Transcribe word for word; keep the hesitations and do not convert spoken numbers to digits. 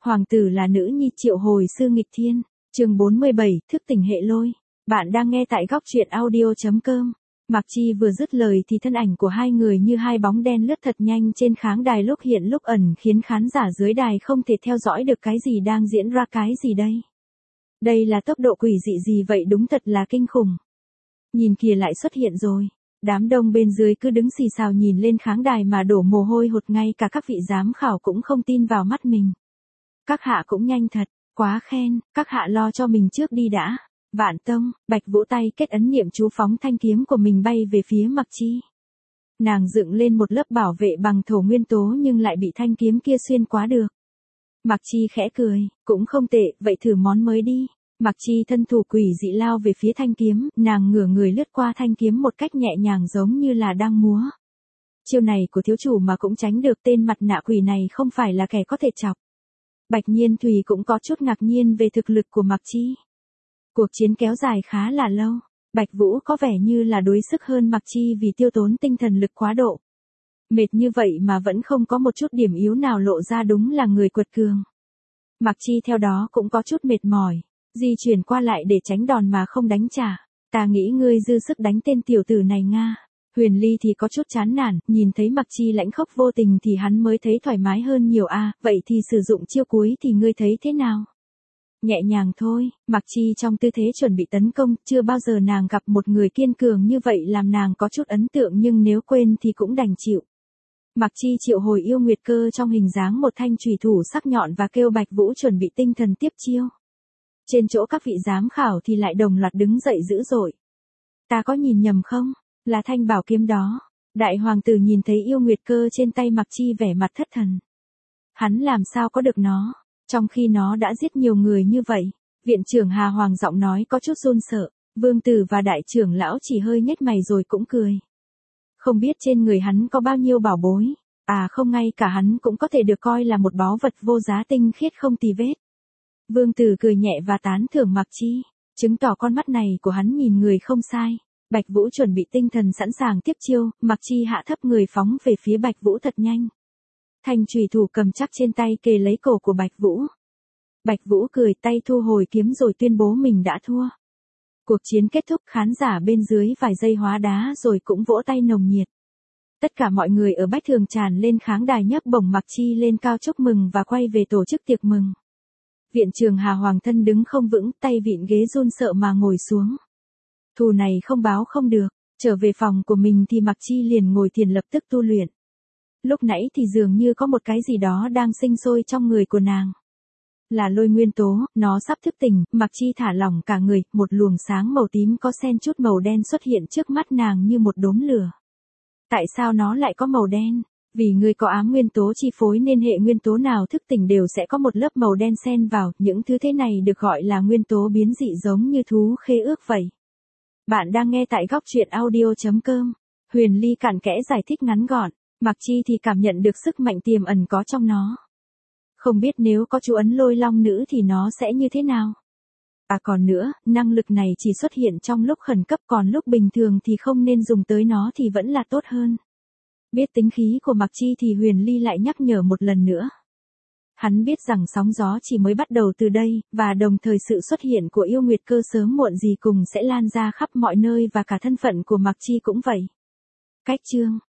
Hoàng tử là nữ nhi triệu hồi sư nghịch thiên. Chương bốn mươi bảy, thức tỉnh hệ lôi. Bạn đang nghe tại góc truyện audio chấm com. Mạc Chi vừa dứt lời thì thân ảnh của hai người như hai bóng đen lướt thật nhanh trên khán đài, lúc hiện lúc ẩn, khiến khán giả dưới đài không thể theo dõi được cái gì đang diễn ra. Cái gì đây? Đây là tốc độ quỷ dị gì vậy, đúng thật là kinh khủng. Nhìn kìa, lại xuất hiện rồi. Đám đông bên dưới cứ đứng xì xào nhìn lên khán đài mà đổ mồ hôi hột, ngay cả các vị giám khảo cũng không tin vào mắt mình. Các hạ cũng nhanh thật, quá khen, các hạ lo cho mình trước đi đã. Vạn Tông, Bạch Vũ tay kết ấn niệm chú phóng thanh kiếm của mình bay về phía Mạc Chi. Nàng dựng lên một lớp bảo vệ bằng thổ nguyên tố nhưng lại bị thanh kiếm kia xuyên qua được. Mạc Chi khẽ cười, cũng không tệ, vậy thử món mới đi. Mạc Chi thân thủ quỷ dị lao về phía thanh kiếm, nàng ngửa người lướt qua thanh kiếm một cách nhẹ nhàng giống như là đang múa. Chiêu này của thiếu chủ mà cũng tránh được, tên mặt nạ quỷ này không phải là kẻ có thể chọc. Bạch Nhiên Thùy cũng có chút ngạc nhiên về thực lực của Mạc Chi. Cuộc chiến kéo dài khá là lâu, Bạch Vũ có vẻ như là đuối sức hơn Mạc Chi vì tiêu tốn tinh thần lực quá độ. Mệt như vậy mà vẫn không có một chút điểm yếu nào lộ ra, đúng là người quật cường. Mạc Chi theo đó cũng có chút mệt mỏi, di chuyển qua lại để tránh đòn mà không đánh trả. Ta nghĩ ngươi dư sức đánh tên tiểu tử này nga. Huyền Ly thì có chút chán nản, nhìn thấy Mạc Chi lãnh khốc vô tình thì hắn mới thấy thoải mái hơn nhiều a. À, vậy thì sử dụng chiêu cuối thì ngươi thấy thế nào? Nhẹ nhàng thôi. Mạc Chi trong tư thế chuẩn bị tấn công, chưa bao giờ nàng gặp một người kiên cường như vậy, làm nàng có chút ấn tượng, nhưng nếu quên thì cũng đành chịu. Mạc Chi triệu hồi yêu nguyệt cơ trong hình dáng một thanh chùy thủ sắc nhọn và kêu Bạch Vũ chuẩn bị tinh thần tiếp chiêu. Trên chỗ các vị giám khảo thì lại đồng loạt đứng dậy dữ dội. Ta có nhìn nhầm không? Là thanh bảo kiếm đó. Đại hoàng tử nhìn thấy yêu nguyệt cơ trên tay Mạc Chi vẻ mặt thất thần. Hắn làm sao có được nó, trong khi nó đã giết nhiều người như vậy? Viện trưởng Hà Hoàng giọng nói có chút run sợ. Vương tử và đại trưởng lão chỉ hơi nhếch mày rồi cũng cười. Không biết trên người hắn có bao nhiêu bảo bối. À không, ngay cả hắn cũng có thể được coi là một báu vật vô giá, tinh khiết không tì vết. Vương tử cười nhẹ và tán thưởng Mạc Chi, chứng tỏ con mắt này của hắn nhìn người không sai. Bạch Vũ chuẩn bị tinh thần sẵn sàng tiếp chiêu, Mạc Chi hạ thấp người phóng về phía Bạch Vũ thật nhanh. Thanh chùy thủ cầm chắc trên tay kề lấy cổ của Bạch Vũ. Bạch Vũ cười, tay thu hồi kiếm rồi tuyên bố mình đã thua. Cuộc chiến kết thúc, khán giả bên dưới vài giây hóa đá rồi cũng vỗ tay nồng nhiệt. Tất cả mọi người ở Bách Thường tràn lên khán đài nhấc bổng Mạc Chi lên cao chúc mừng và quay về tổ chức tiệc mừng. Viện trưởng Hà Hoàng thân đứng không vững, tay vịn ghế run sợ mà ngồi xuống. Thù này không báo không được. Trở về phòng của mình thì Mạc Chi liền ngồi thiền lập tức tu luyện. Lúc nãy thì dường như có một cái gì đó đang sinh sôi trong người của nàng. Là lôi nguyên tố, nó sắp thức tỉnh. Mạc Chi thả lỏng cả người, một luồng sáng màu tím có xen chút màu đen xuất hiện trước mắt nàng như một đốm lửa. Tại sao nó lại có màu đen? Vì ngươi có ám nguyên tố chi phối nên hệ nguyên tố nào thức tỉnh đều sẽ có một lớp màu đen xen vào, những thứ thế này được gọi là nguyên tố biến dị, giống như thú khế ước vậy. Bạn đang nghe tại góc truyện audio chấm com. Huyền Ly cặn kẽ giải thích ngắn gọn, Mạc Chi thì cảm nhận được sức mạnh tiềm ẩn có trong nó. Không biết nếu có chú ấn lôi long nữ thì nó sẽ như thế nào? À còn nữa, năng lực này chỉ xuất hiện trong lúc khẩn cấp, còn lúc bình thường thì không nên dùng tới nó thì vẫn là tốt hơn. Biết tính khí của Mạc Chi thì Huyền Ly lại nhắc nhở một lần nữa. Hắn biết rằng sóng gió chỉ mới bắt đầu từ đây, và đồng thời sự xuất hiện của yêu nguyệt cơ sớm muộn gì cùng sẽ lan ra khắp mọi nơi, và cả thân phận của Mạc Chi cũng vậy. Cách chương